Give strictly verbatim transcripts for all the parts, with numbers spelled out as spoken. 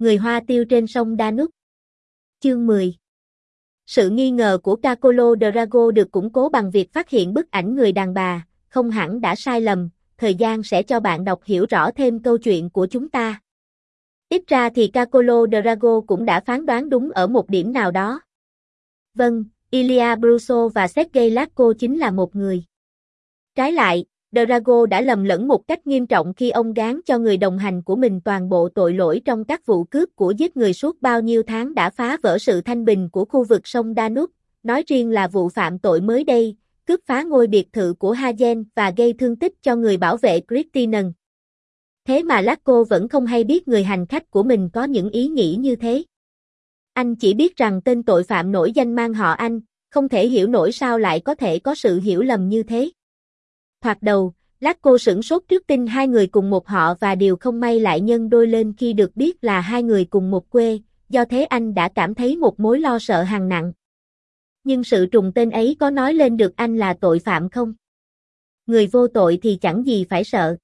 Người Hoa Tiêu trên sông Danube. Chương mười. Sự nghi ngờ của Carcolo Drago được củng cố bằng việc phát hiện bức ảnh người đàn bà, không hẳn đã sai lầm, thời gian sẽ cho bạn đọc hiểu rõ thêm câu chuyện của chúng ta. Ít ra thì Carcolo Drago cũng đã phán đoán đúng ở một điểm nào đó. Vâng, Ilia Bruso và Sergei Lasko chính là một người. Trái lại, Drago đã lầm lẫn một cách nghiêm trọng khi ông gán cho người đồng hành của mình toàn bộ tội lỗi trong các vụ cướp của giết người suốt bao nhiêu tháng đã phá vỡ sự thanh bình của khu vực sông Danube, nói riêng là vụ phạm tội mới đây, cướp phá ngôi biệt thự của Hagen và gây thương tích cho người bảo vệ Christinen. Thế mà Lasko vẫn không hay biết người hành khách của mình có những ý nghĩ như thế. Anh chỉ biết rằng tên tội phạm nổi danh mang họ Anh, không thể hiểu nổi sao lại có thể có sự hiểu lầm như thế. Thoạt đầu, Lasko sửng sốt trước tin hai người cùng một họ và điều không may lại nhân đôi lên khi được biết là hai người cùng một quê, do thế anh đã cảm thấy một mối lo sợ hằn nặng. Nhưng sự trùng tên ấy có nói lên được anh là tội phạm không? Người vô tội thì chẳng gì phải sợ.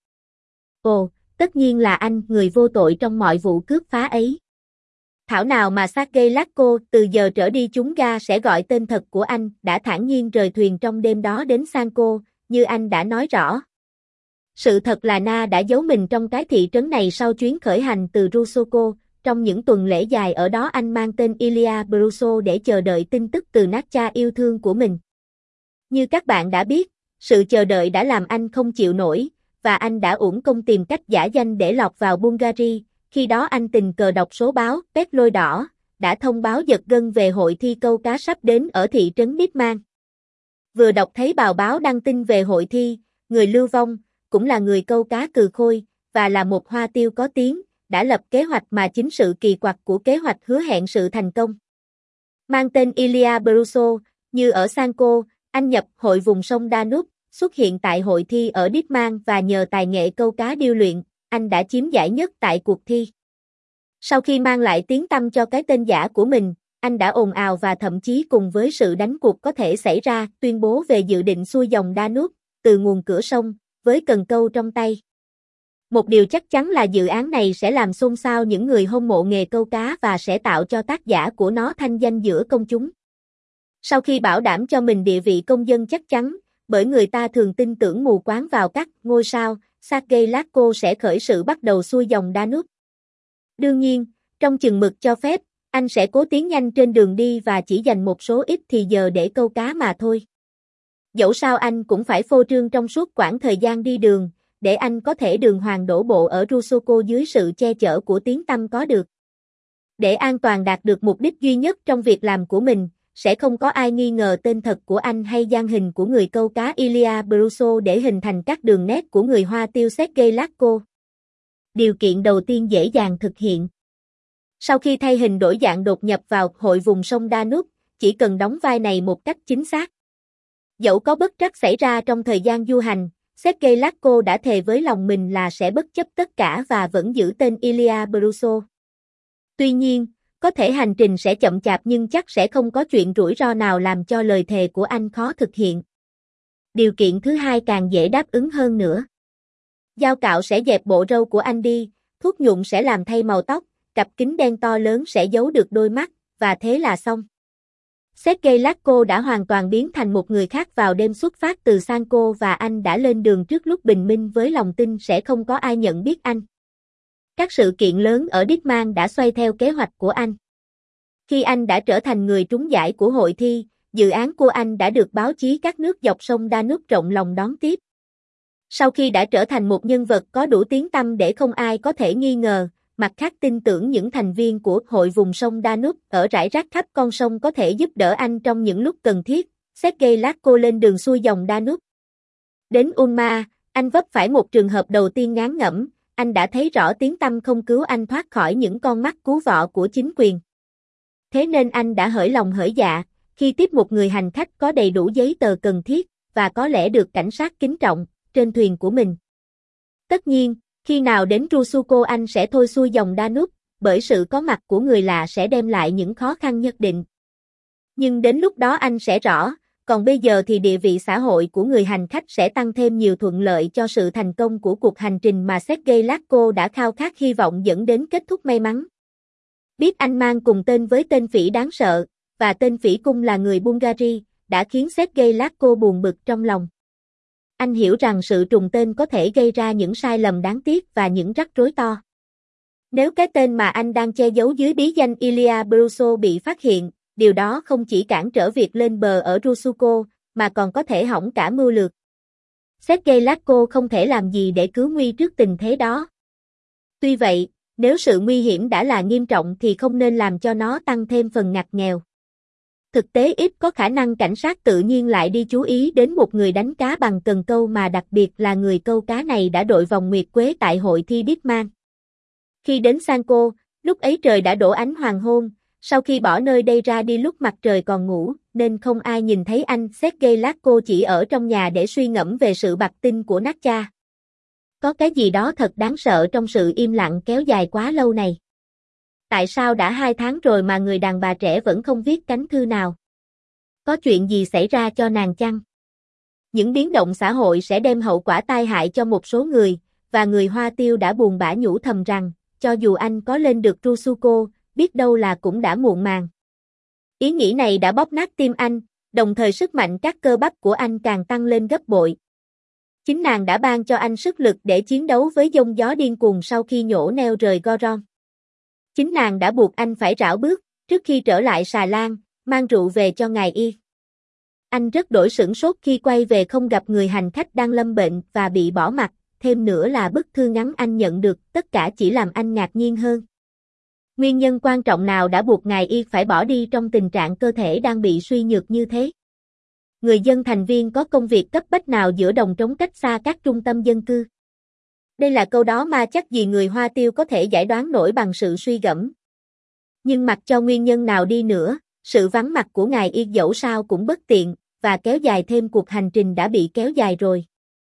Ồ, tất nhiên là anh, người vô tội trong mọi vụ cướp phá ấy. Thảo nào mà Sergei Lasko từ giờ trở đi chúng ga sẽ gọi tên thật của anh, đã thản nhiên rời thuyền trong đêm đó đến Sanko, như anh đã nói rõ. Sự thật là Na đã giấu mình trong cái thị trấn này sau chuyến khởi hành từ Rusoko, trong những tuần lễ dài ở đó anh mang tên Ilia Bruso để chờ đợi tin tức từ Natcha yêu thương của mình. Như các bạn đã biết, sự chờ đợi đã làm anh không chịu nổi, và anh đã uổng công tìm cách giả danh để lọt vào Bulgaria. Khi đó anh tình cờ đọc số báo Pet Lôi Đỏ, đã thông báo giật gân về hội thi câu cá sắp đến ở thị trấn Ditman. Vừa đọc thấy bào báo đăng tin về hội thi, người lưu vong, cũng là người câu cá cừ khôi, và là một hoa tiêu có tiếng, đã lập kế hoạch mà chính sự kỳ quặc của kế hoạch hứa hẹn sự thành công. Mang tên Ilia Bruso, như ở Sanko, anh nhập hội vùng sông Danube, xuất hiện tại hội thi ở Ditman và nhờ tài nghệ câu cá điêu luyện, anh đã chiếm giải nhất tại cuộc thi. Sau khi mang lại tiếng tăm cho cái tên giả của mình, anh đã ồn ào và thậm chí cùng với sự đánh cuộc có thể xảy ra, tuyên bố về dự định xuôi dòng Danube, từ nguồn cửa sông, với cần câu trong tay. Một điều chắc chắn là dự án này sẽ làm xôn xao những người hâm mộ nghề câu cá và sẽ tạo cho tác giả của nó thanh danh giữa công chúng. Sau khi bảo đảm cho mình địa vị công dân chắc chắn, bởi người ta thường tin tưởng mù quáng vào các ngôi sao, Sergei Lasko sẽ khởi sự bắt đầu xuôi dòng Danube. Đương nhiên, trong chừng mực cho phép, anh sẽ cố tiến nhanh trên đường đi và chỉ dành một số ít thì giờ để câu cá mà thôi. Dẫu sao anh cũng phải phô trương trong suốt quãng thời gian đi đường, để anh có thể đường hoàng đổ bộ ở Rusoko dưới sự che chở của tiếng tăm có được. Để an toàn đạt được mục đích duy nhất trong việc làm của mình, sẽ không có ai nghi ngờ tên thật của anh hay gian hình của người câu cá Ilia Bruso để hình thành các đường nét của người Hoa tiêu Sergei Lasko. Điều kiện đầu tiên dễ dàng thực hiện. Sau khi thay hình đổi dạng đột nhập vào hội vùng sông Danube, chỉ cần đóng vai này một cách chính xác. Dẫu có bất trắc xảy ra trong thời gian du hành, Sergei Lasko đã thề với lòng mình là sẽ bất chấp tất cả và vẫn giữ tên Ilia Bruso. Tuy nhiên, có thể hành trình sẽ chậm chạp nhưng chắc sẽ không có chuyện rủi ro nào làm cho lời thề của anh khó thực hiện. Điều kiện thứ hai càng dễ đáp ứng hơn nữa. Dao cạo sẽ dẹp bộ râu của anh đi, thuốc nhuộm sẽ làm thay màu tóc, cặp kính đen to lớn sẽ giấu được đôi mắt, và thế là xong. Sergei Lasko đã hoàn toàn biến thành một người khác vào đêm xuất phát từ Sanko và anh đã lên đường trước lúc bình minh với lòng tin sẽ không có ai nhận biết anh. Các sự kiện lớn ở Ditman đã xoay theo kế hoạch của anh. Khi anh đã trở thành người trúng giải của hội thi, dự án của anh đã được báo chí các nước dọc sông Danube rộng lòng đón tiếp. Sau khi đã trở thành một nhân vật có đủ tiếng tăm để không ai có thể nghi ngờ, mặt khác tin tưởng những thành viên của hội vùng sông Danube ở rải rác khắp con sông có thể giúp đỡ anh trong những lúc cần thiết, Sergei Lasko lên đường xuôi dòng Danube. Đến Ulma, anh vấp phải một trường hợp đầu tiên ngán ngẩm, anh đã thấy rõ tiếng tăm không cứu anh thoát khỏi những con mắt cú vọ của chính quyền. Thế nên anh đã hởi lòng hởi dạ, khi tiếp một người hành khách có đầy đủ giấy tờ cần thiết, và có lẽ được cảnh sát kính trọng, trên thuyền của mình. Tất nhiên, khi nào đến Rusoko anh sẽ thôi xuôi dòng Danube, bởi sự có mặt của người lạ sẽ đem lại những khó khăn nhất định. Nhưng đến lúc đó anh sẽ rõ, còn bây giờ thì địa vị xã hội của người hành khách sẽ tăng thêm nhiều thuận lợi cho sự thành công của cuộc hành trình mà Sergei Lasko đã khao khát hy vọng dẫn đến kết thúc may mắn. Biết anh mang cùng tên với tên phỉ đáng sợ, và tên phỉ cung là người Bulgaria, đã khiến Sergei Lasko buồn bực trong lòng. Anh hiểu rằng sự trùng tên có thể gây ra những sai lầm đáng tiếc và những rắc rối to. Nếu cái tên mà anh đang che giấu dưới bí danh Ilya Bruso bị phát hiện, điều đó không chỉ cản trở việc lên bờ ở Rusuko, mà còn có thể hỏng cả mưu lược. Sergei Lasko không thể làm gì để cứu nguy trước tình thế đó. Tuy vậy, nếu sự nguy hiểm đã là nghiêm trọng thì không nên làm cho nó tăng thêm phần ngặt nghèo. Thực tế ít có khả năng cảnh sát tự nhiên lại đi chú ý đến một người đánh cá bằng cần câu mà đặc biệt là người câu cá này đã đội vòng nguyệt quế tại hội thi Bitman. Khi đến Sanko, lúc ấy trời đã đổ ánh hoàng hôn, sau khi bỏ nơi đây ra đi lúc mặt trời còn ngủ, nên không ai nhìn thấy anh. Sergei Lasko chỉ ở trong nhà để suy ngẫm về sự bặt tinh của Natcha. Có cái gì đó thật đáng sợ trong sự im lặng kéo dài quá lâu này. Tại sao đã hai tháng rồi mà người đàn bà trẻ vẫn không viết cánh thư nào? Có chuyện gì xảy ra cho nàng chăng? Những biến động xã hội sẽ đem hậu quả tai hại cho một số người, và người Hoa Tiêu đã buồn bã nhủ thầm rằng, cho dù anh có lên được Rusuko, biết đâu là cũng đã muộn màng. Ý nghĩ này đã bóp nát tim anh, đồng thời sức mạnh các cơ bắp của anh càng tăng lên gấp bội. Chính nàng đã ban cho anh sức lực để chiến đấu với giông gió điên cuồng sau khi nhổ neo rời Goron. Chính nàng đã buộc anh phải rảo bước, trước khi trở lại Xà Lan, mang rượu về cho ngài y. Anh rất đổi sửng sốt khi quay về không gặp người hành khách đang lâm bệnh và bị bỏ mặc, thêm nữa là bức thư ngắn anh nhận được, tất cả chỉ làm anh ngạc nhiên hơn. Nguyên nhân quan trọng nào đã buộc ngài y phải bỏ đi trong tình trạng cơ thể đang bị suy nhược như thế? Người dân thành viên có công việc cấp bách nào giữa đồng trống cách xa các trung tâm dân cư? Đây là câu đó mà chắc gì người Hoa Tiêu có thể giải đoán nổi bằng sự suy gẫm. Nhưng mặc cho nguyên nhân nào đi nữa, sự vắng mặt của ngài y dẫu sao cũng bất tiện, và kéo dài thêm cuộc hành trình đã bị kéo dài rồi.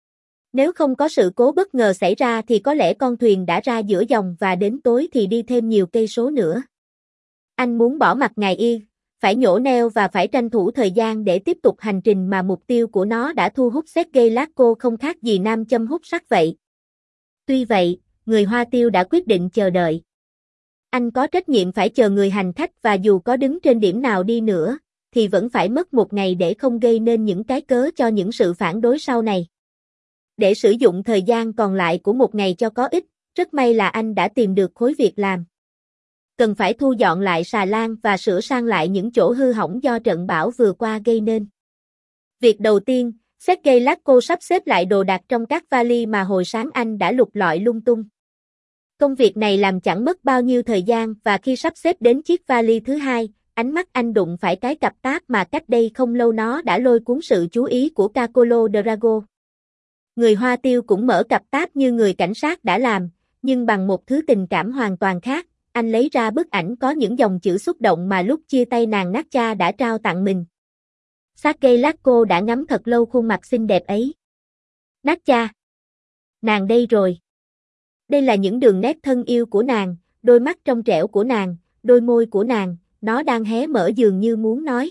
Nếu không có sự cố bất ngờ xảy ra thì có lẽ con thuyền đã ra giữa dòng và đến tối thì đi thêm nhiều cây số nữa. Anh muốn bỏ mặc ngài y, phải nhổ neo và phải tranh thủ thời gian để tiếp tục hành trình mà mục tiêu của nó đã thu hút Sergei Lasko không khác gì nam châm hút sắt vậy. Tuy vậy, người Hoa Tiêu đã quyết định chờ đợi. Anh có trách nhiệm phải chờ người hành khách và dù có đứng trên điểm nào đi nữa, thì vẫn phải mất một ngày để không gây nên những cái cớ cho những sự phản đối sau này. Để sử dụng thời gian còn lại của một ngày cho có ích, rất may là anh đã tìm được khối việc làm. Cần phải thu dọn lại Xà Lan và sửa sang lại những chỗ hư hỏng do trận bão vừa qua gây nên. Việc đầu tiên, Sergei Lasko sắp xếp lại đồ đạc trong các vali mà hồi sáng anh đã lục lọi lung tung. Công việc này làm chẳng mất bao nhiêu thời gian và khi sắp xếp đến chiếc vali thứ hai, ánh mắt anh đụng phải cái cặp táp mà cách đây không lâu nó đã lôi cuốn sự chú ý của Cacolo Drago. Người Hoa Tiêu cũng mở cặp táp như người cảnh sát đã làm, nhưng bằng một thứ tình cảm hoàn toàn khác, anh lấy ra bức ảnh có những dòng chữ xúc động mà lúc chia tay nàng Natcha đã trao tặng mình. Sergei Lasko đã ngắm thật lâu khuôn mặt xinh đẹp ấy. Natcha! Nàng đây rồi. Đây là những đường nét thân yêu của nàng, đôi mắt trong trẻo của nàng, đôi môi của nàng, nó đang hé mở dường như muốn nói.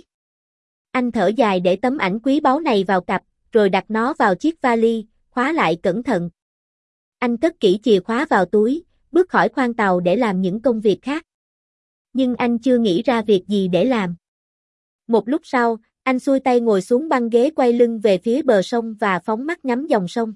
Anh thở dài để tấm ảnh quý báu này vào cặp, rồi đặt nó vào chiếc vali, khóa lại cẩn thận. Anh cất kỹ chìa khóa vào túi, bước khỏi khoang tàu để làm những công việc khác. Nhưng anh chưa nghĩ ra việc gì để làm. Một lúc sau, anh xuôi tay ngồi xuống băng ghế quay lưng về phía bờ sông và phóng mắt ngắm dòng sông.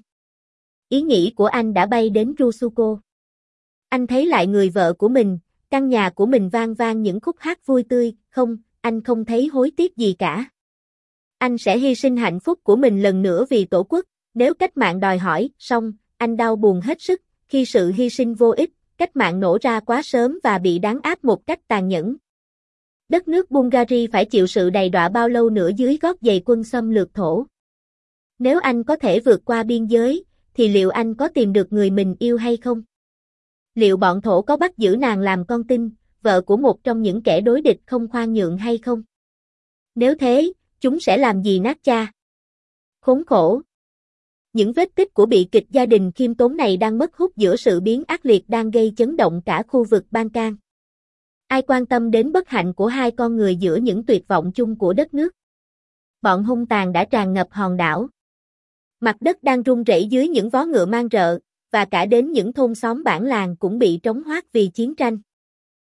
Ý nghĩ của anh đã bay đến Rusuko. Anh thấy lại người vợ của mình, căn nhà của mình vang vang những khúc hát vui tươi, không, anh không thấy hối tiếc gì cả. Anh sẽ hy sinh hạnh phúc của mình lần nữa vì Tổ quốc, nếu cách mạng đòi hỏi, song, anh đau buồn hết sức, khi sự hy sinh vô ích, cách mạng nổ ra quá sớm và bị đàn áp một cách tàn nhẫn. Đất nước Bulgaria phải chịu sự đầy đọa bao lâu nữa dưới gót giày quân xâm lược thổ. Nếu anh có thể vượt qua biên giới, thì liệu anh có tìm được người mình yêu hay không? Liệu bọn thổ có bắt giữ nàng làm con tin, vợ của một trong những kẻ đối địch không khoan nhượng hay không? Nếu thế, chúng sẽ làm gì Natcha? Khốn khổ! Những vết tích của bi kịch gia đình khiêm tốn này đang mất hút giữa sự biến ác liệt đang gây chấn động cả khu vực Balkan. Ai quan tâm đến bất hạnh của hai con người giữa những tuyệt vọng chung của đất nước? Bọn hung tàn đã tràn ngập hòn đảo. Mặt đất đang rung rẩy dưới những vó ngựa mang rợ, và cả đến những thôn xóm bản làng cũng bị trống hoác vì chiến tranh.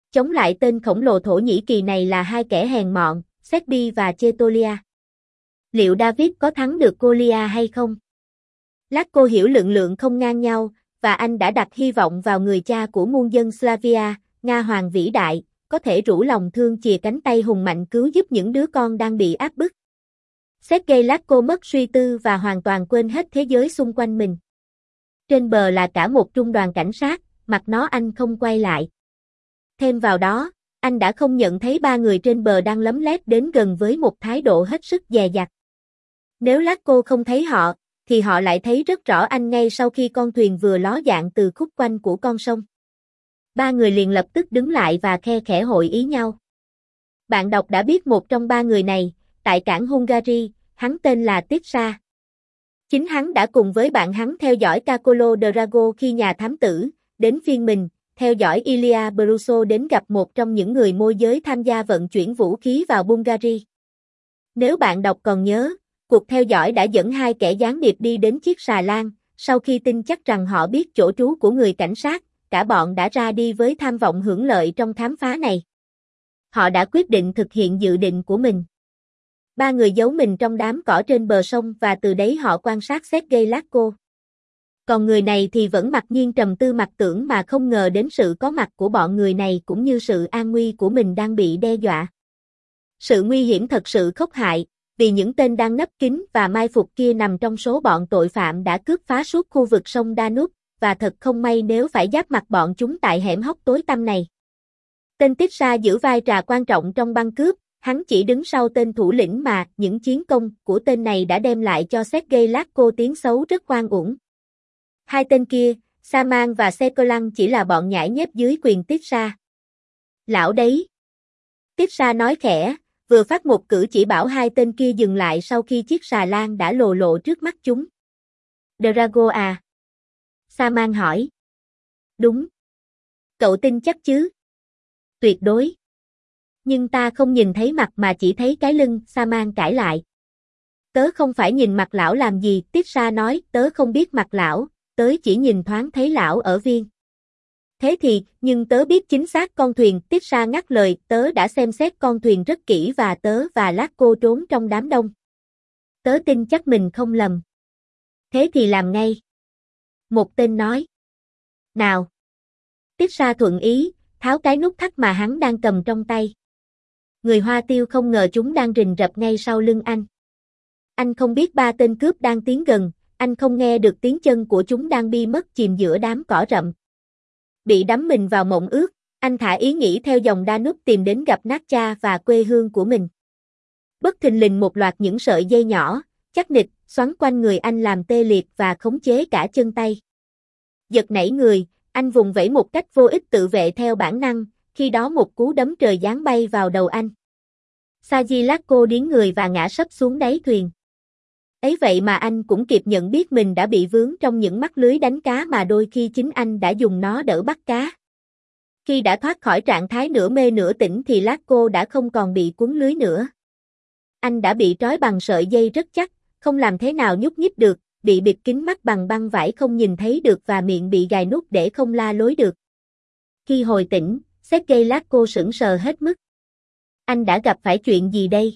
Chống lại tên khổng lồ Thổ Nhĩ Kỳ này là hai kẻ hèn mọn, Serbi và Chetolia. Liệu David có thắng được Goliath hay không? Lacko hiểu lượng lượng không ngang nhau, và anh đã đặt hy vọng vào người cha của muôn dân Slavia, Nga Hoàng vĩ đại, có thể rũ lòng thương chìa cánh tay hùng mạnh cứu giúp những đứa con đang bị áp bức. Sergei Lacko mất suy tư và hoàn toàn quên hết thế giới xung quanh mình. Trên bờ là cả một trung đoàn cảnh sát, mặt nó anh không quay lại. Thêm vào đó, anh đã không nhận thấy ba người trên bờ đang lấm lét đến gần với một thái độ hết sức dè dặt. Nếu Lacko không thấy họ, thì họ lại thấy rất rõ anh ngay sau khi con thuyền vừa ló dạng từ khúc quanh của con sông. Ba người liền lập tức đứng lại và khe khẽ hội ý nhau. Bạn đọc đã biết một trong ba người này, tại cảng Hungary, hắn tên là Tisza. Chính hắn đã cùng với bạn hắn theo dõi Cacolo Drago khi nhà thám tử, đến phiên mình, theo dõi Ilya Bruso đến gặp một trong những người môi giới tham gia vận chuyển vũ khí vào Bulgaria. Nếu bạn đọc còn nhớ, cuộc theo dõi đã dẫn hai kẻ gián điệp đi đến chiếc xà lan, sau khi tin chắc rằng họ biết chỗ trú của người cảnh sát, cả bọn đã ra đi với tham vọng hưởng lợi trong khám phá này. Họ đã quyết định thực hiện dự định của mình. Ba người giấu mình trong đám cỏ trên bờ sông và từ đấy họ quan sát Sergei Lacko. Còn người này thì vẫn mặc nhiên trầm tư mặc tưởng mà không ngờ đến sự có mặt của bọn người này cũng như sự an nguy của mình đang bị đe dọa. Sự nguy hiểm thật sự khốc hại, vì những tên đang nấp kín và mai phục kia nằm trong số bọn tội phạm đã cướp phá suốt khu vực sông Danube, và thật không may nếu phải giáp mặt bọn chúng tại hẻm hốc tối tăm này. Tên Tisza giữ vai trò quan trọng trong băng cướp, hắn chỉ đứng sau tên thủ lĩnh mà những chiến công của tên này đã đem lại cho Sergei Lacko tiếng xấu rất oan uổng. Hai tên kia, Saman và Sekolan chỉ là bọn nhãi nhép dưới quyền Tisza. Lão đấy. Tisza nói khẽ, vừa phát một cử chỉ bảo hai tên kia dừng lại sau khi chiếc xà lan đã lồ lộ trước mắt chúng. Drago à? Saman hỏi. Đúng. Cậu tin chắc chứ? Tuyệt đối. Nhưng ta không nhìn thấy mặt mà chỉ thấy cái lưng, Saman cãi lại. Tớ không phải nhìn mặt lão làm gì, Tisza nói, tớ không biết mặt lão, tớ chỉ nhìn thoáng thấy lão ở viên. Thế thì, nhưng tớ biết chính xác con thuyền, Tisza ngắt lời, tớ đã xem xét con thuyền rất kỹ và tớ và Lacko trốn trong đám đông. Tớ tin chắc mình không lầm. Thế thì làm ngay. Một tên nói. Nào. Tisza thuận ý, tháo cái nút thắt mà hắn đang cầm trong tay. Người Hoa Tiêu không ngờ chúng đang rình rập ngay sau lưng anh. Anh không biết ba tên cướp đang tiến gần, anh không nghe được tiếng chân của chúng đang bi mất chìm giữa đám cỏ rậm. Bị đắm mình vào mộng ước, anh thả ý nghĩ theo dòng Danube tìm đến gặp Natcha và quê hương của mình. Bất thình lình một loạt những sợi dây nhỏ, chắc nịch, xoắn quanh người anh làm tê liệt và khống chế cả chân tay. Giật nảy người, anh vùng vẫy một cách vô ích tự vệ theo bản năng, khi đó một cú đấm trời giáng bay vào đầu anh. Sergei Lacko điếng người và ngã sấp xuống đáy thuyền. Ấy vậy mà anh cũng kịp nhận biết mình đã bị vướng trong những mắt lưới đánh cá mà đôi khi chính anh đã dùng nó đỡ bắt cá. Khi đã thoát khỏi trạng thái nửa mê nửa tỉnh thì Lacko đã không còn bị cuốn lưới nữa. Anh đã bị trói bằng sợi dây rất chắc, không làm thế nào nhúc nhích được, bị bịt kín mắt bằng băng vải không nhìn thấy được và miệng bị gài nút để không la lối được. Khi hồi tỉnh, Sergei Lacko sững sờ hết mức. Anh đã gặp phải chuyện gì đây?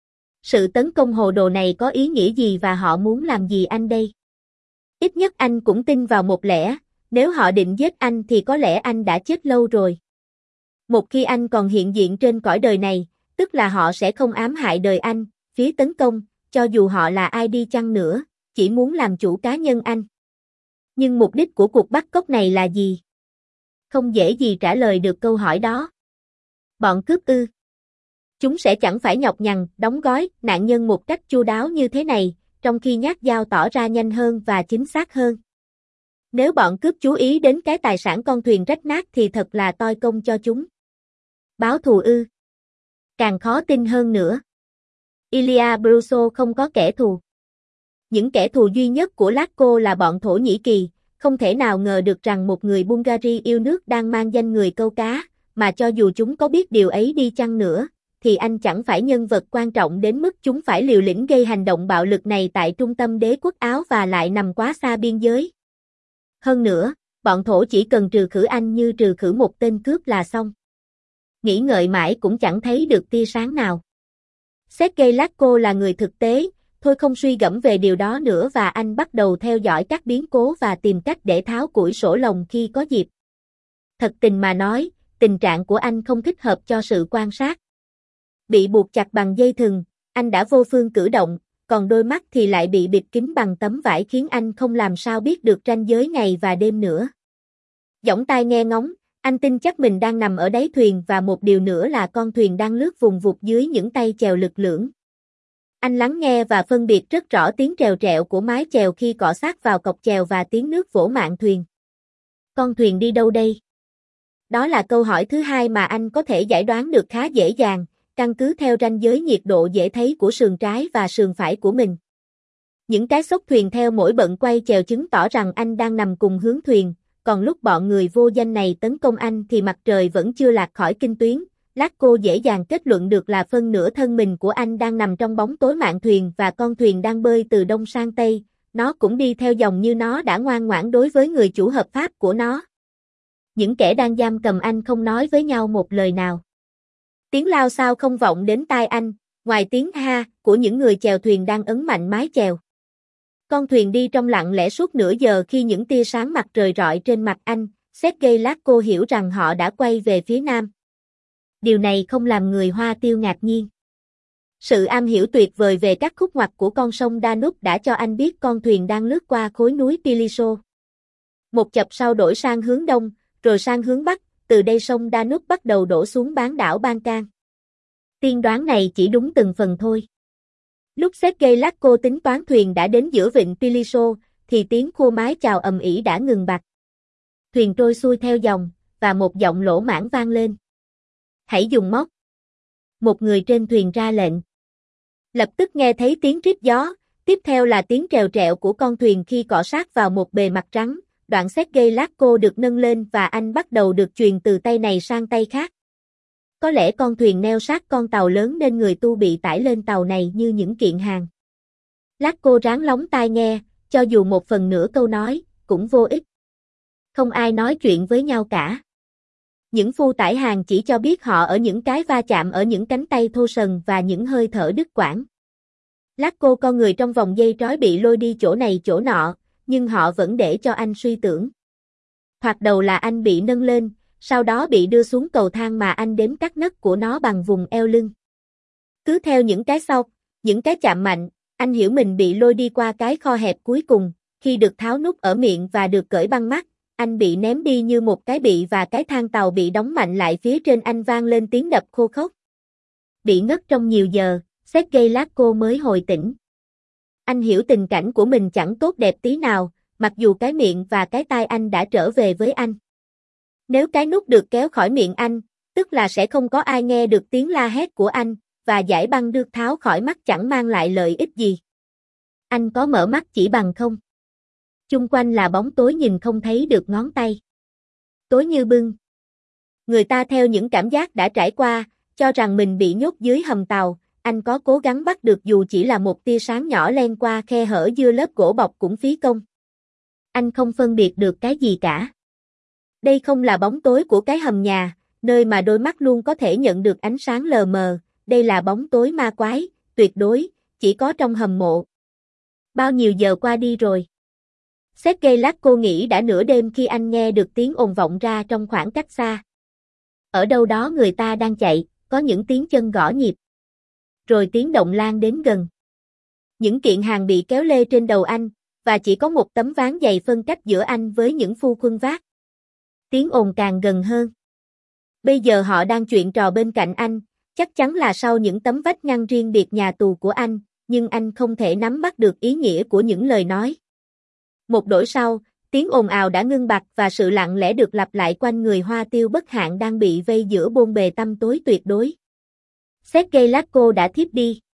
Sự tấn công hồ đồ này có ý nghĩa gì và họ muốn làm gì anh đây? Ít nhất anh cũng tin vào một lẽ, nếu họ định giết anh thì có lẽ anh đã chết lâu rồi. Một khi anh còn hiện diện trên cõi đời này, tức là họ sẽ không ám hại đời anh, phía tấn công, cho dù họ là ai đi chăng nữa, chỉ muốn làm chủ cá nhân anh. Nhưng mục đích của cuộc bắt cóc này là gì? Không dễ gì trả lời được câu hỏi đó. Bọn cướp ư? Chúng sẽ chẳng phải nhọc nhằn, đóng gói, nạn nhân một cách chu đáo như thế này, trong khi nhát dao tỏ ra nhanh hơn và chính xác hơn. Nếu bọn cướp chú ý đến cái tài sản con thuyền rách nát thì thật là toi công cho chúng. Báo thù ư? Càng khó tin hơn nữa. Ilya Bruso không có kẻ thù. Những kẻ thù duy nhất của Lacko là bọn Thổ Nhĩ Kỳ, không thể nào ngờ được rằng một người Bulgaria yêu nước đang mang danh người câu cá, mà cho dù chúng có biết điều ấy đi chăng nữa, thì anh chẳng phải nhân vật quan trọng đến mức chúng phải liều lĩnh gây hành động bạo lực này tại trung tâm đế quốc Áo và lại nằm quá xa biên giới. Hơn nữa, bọn Thổ chỉ cần trừ khử anh như trừ khử một tên cướp là xong. Nghĩ ngợi mãi cũng chẳng thấy được tia sáng nào. Sergei Lasko là người thực tế, thôi không suy gẫm về điều đó nữa và anh bắt đầu theo dõi các biến cố và tìm cách để tháo củi sổ lồng khi có dịp. Thật tình mà nói, tình trạng của anh không thích hợp cho sự quan sát. Bị buộc chặt bằng dây thừng, anh đã vô phương cử động, còn đôi mắt thì lại bị bịt kín bằng tấm vải khiến anh không làm sao biết được ranh giới ngày và đêm nữa. Giọng tai nghe ngóng, anh tin chắc mình đang nằm ở đáy thuyền và một điều nữa là con thuyền đang lướt vùng vụt dưới những tay chèo lực lưỡng. Anh lắng nghe và phân biệt rất rõ tiếng trèo trẹo của mái chèo khi cọ sát vào cọc chèo và tiếng nước vỗ mạn thuyền. Con thuyền đi đâu đây? Đó là câu hỏi thứ hai mà anh có thể giải đoán được khá dễ dàng, căn cứ theo ranh giới nhiệt độ dễ thấy của sườn trái và sườn phải của mình. Những cái xốc thuyền theo mỗi bận quay chèo chứng tỏ rằng anh đang nằm cùng hướng thuyền, còn lúc bọn người vô danh này tấn công anh thì mặt trời vẫn chưa lạc khỏi kinh tuyến. Lasko dễ dàng kết luận được là phân nửa thân mình của anh đang nằm trong bóng tối mạn thuyền và con thuyền đang bơi từ đông sang tây, nó cũng đi theo dòng như nó đã ngoan ngoãn đối với người chủ hợp pháp của nó. Những kẻ đang giam cầm anh không nói với nhau một lời nào. Tiếng lao xao không vọng đến tai anh, ngoài tiếng ha của những người chèo thuyền đang ấn mạnh mái chèo. Con thuyền đi trong lặng lẽ suốt nửa giờ khi những tia sáng mặt trời rọi trên mặt anh, Sergei Lasko hiểu rằng họ đã quay về phía nam. Điều này không làm người Hoa Tiêu ngạc nhiên. Sự am hiểu tuyệt vời về các khúc ngoặt của con sông Danube đã cho anh biết con thuyền đang lướt qua khối núi Piliso. Một chập sau đổi sang hướng đông, rồi sang hướng bắc, từ đây sông Danube bắt đầu đổ xuống bán đảo Balkan. Tiên đoán này chỉ đúng từng phần thôi. Lúc Sergei Lasko tính toán thuyền đã đến giữa vịnh Piliso, thì tiếng khua mái chào ầm ĩ đã ngừng bặt. Thuyền trôi xuôi theo dòng, và một giọng lỗ mãng vang lên. Hãy dùng móc. Một người trên thuyền ra lệnh. Lập tức nghe thấy tiếng rít gió, tiếp theo là tiếng trèo trẹo của con thuyền khi cọ sát vào một bề mặt trắng. Đoạn Sergei Lasko được nâng lên và anh bắt đầu được chuyền từ tay này sang tay khác. Có lẽ con thuyền neo sát con tàu lớn nên người tu bị tải lên tàu này như những kiện hàng. Lasko ráng lóng tai nghe, cho dù một phần nửa câu nói, cũng vô ích. Không ai nói chuyện với nhau cả. Những phu tải hàng chỉ cho biết họ ở những cái va chạm ở những cánh tay thô sần và những hơi thở đứt quãng. Lasko con người trong vòng dây trói bị lôi đi chỗ này chỗ nọ, nhưng họ vẫn để cho anh suy tưởng. Thoạt đầu là anh bị nâng lên, sau đó bị đưa xuống cầu thang mà anh đếm các nấc của nó bằng vùng eo lưng. Cứ theo những cái xộc, những cái chạm mạnh, anh hiểu mình bị lôi đi qua cái kho hẹp cuối cùng, khi được tháo nút ở miệng và được cởi băng mắt, anh bị ném đi như một cái bị và cái thang tàu bị đóng mạnh lại phía trên anh vang lên tiếng đập khô khốc. Bị ngất trong nhiều giờ, Sergei Lasko mới hồi tỉnh. Anh hiểu tình cảnh của mình chẳng tốt đẹp tí nào, mặc dù cái miệng và cái tai anh đã trở về với anh. Nếu cái nút được kéo khỏi miệng anh, tức là sẽ không có ai nghe được tiếng la hét của anh, và giải băng được tháo khỏi mắt chẳng mang lại lợi ích gì. Anh có mở mắt chỉ bằng không? Chung quanh là bóng tối nhìn không thấy được ngón tay. Tối như bưng. Người ta theo những cảm giác đã trải qua, cho rằng mình bị nhốt dưới hầm tàu, anh có cố gắng bắt được dù chỉ là một tia sáng nhỏ len qua khe hở giữa lớp gỗ bọc cũng phí công. Anh không phân biệt được cái gì cả. Đây không là bóng tối của cái hầm nhà, nơi mà đôi mắt luôn có thể nhận được ánh sáng lờ mờ, đây là bóng tối ma quái, tuyệt đối, chỉ có trong hầm mộ. Bao nhiêu giờ qua đi rồi? Sergei Lasko nghĩ đã nửa đêm khi anh nghe được tiếng ồn vọng ra trong khoảng cách xa. Ở đâu đó người ta đang chạy, có những tiếng chân gõ nhịp. Rồi tiếng động lan đến gần. Những kiện hàng bị kéo lê trên đầu anh, và chỉ có một tấm ván dày phân cách giữa anh với những phu khuân vác. Tiếng ồn càng gần hơn. Bây giờ họ đang chuyện trò bên cạnh anh, chắc chắn là sau những tấm vách ngăn riêng biệt nhà tù của anh, nhưng anh không thể nắm bắt được ý nghĩa của những lời nói. Một đổi sau, tiếng ồn ào đã ngưng bặt và sự lặng lẽ được lặp lại quanh người Hoa Tiêu bất hạn đang bị vây giữa bôn bề tăm tối tuyệt đối. Sergei Lasko đã thiếp đi.